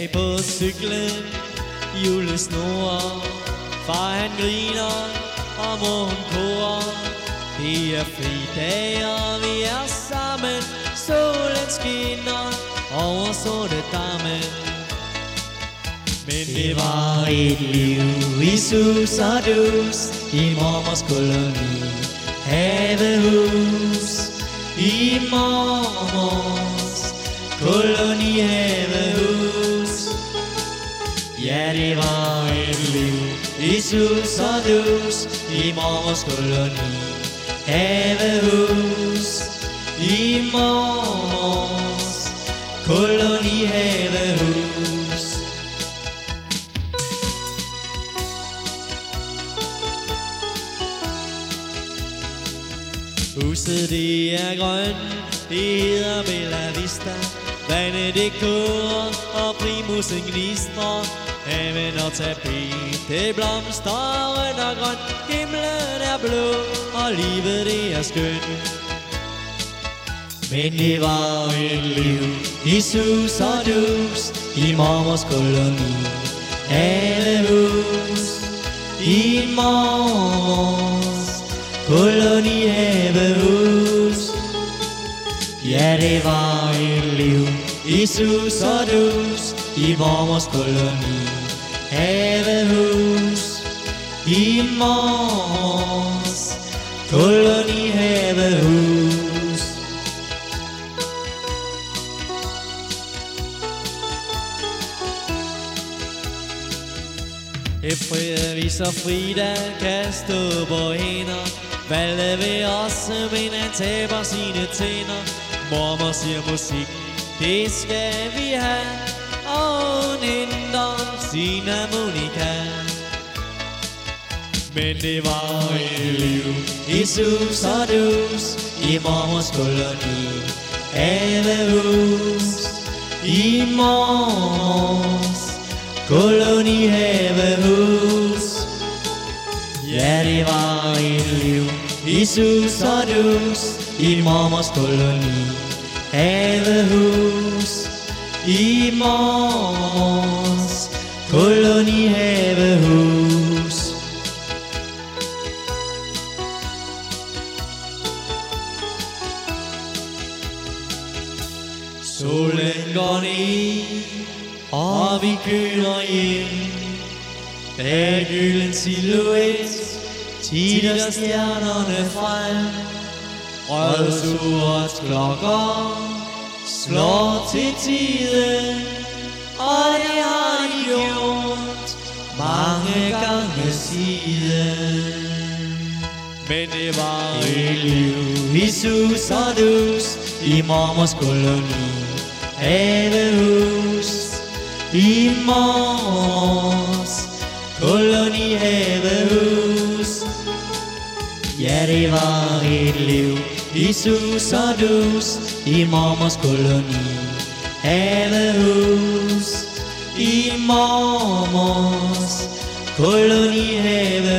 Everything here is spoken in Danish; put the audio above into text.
Bag på cyklen, julesnor. Far han griner, og mor hun korer. Det er fridag, og vi er sammen. Solen skinner over sorte damme. Men det var et liv i sus og dus, i mormors koloni havehus. I mormors koloni havehus. Ja, det var et liv i sus og dus, i mormors koloni havehus. I mormors koloni havehus. Huset det er grønt, det hedder Bella Vista. Vandet det koger, og primusen gnistrer. Haven og tapet, det blomstrer rødt og grønt. Himlen er blå, og livet det er skønt. Men det var et liv i sus og dus, i mormors koloni havehus. I mormors koloni havehus. Ja, det var et liv i sus og dus, i mormors koloni havehus. I mormors koloni havehus. Efterhånden viser Frida kan stå på hænder. Valle vil også, men han taber sine tænder. Mormor siger musik, det skal vi have, og hun henter sin harmonika. Men det var et liv i sus og dus, i mormors koloni havehus. I mormors koloni havehus. Ja, det var et liv i sus og dus, i mormors koloni havehus. I mormors koloni havehus. Solen går ned, og vi kører hjem. Bag gylden silhuet titter stjernerne frem. Rødsurt klokker slår til tiden, og det har de gjort mange gange siden. Men det var et liv i sus og dus, i mormors koloni havehus. I mormors koloni havehus. Ja, det var et liv i sus og dus, i mormors koloni havehus. I mormors koloni havehus.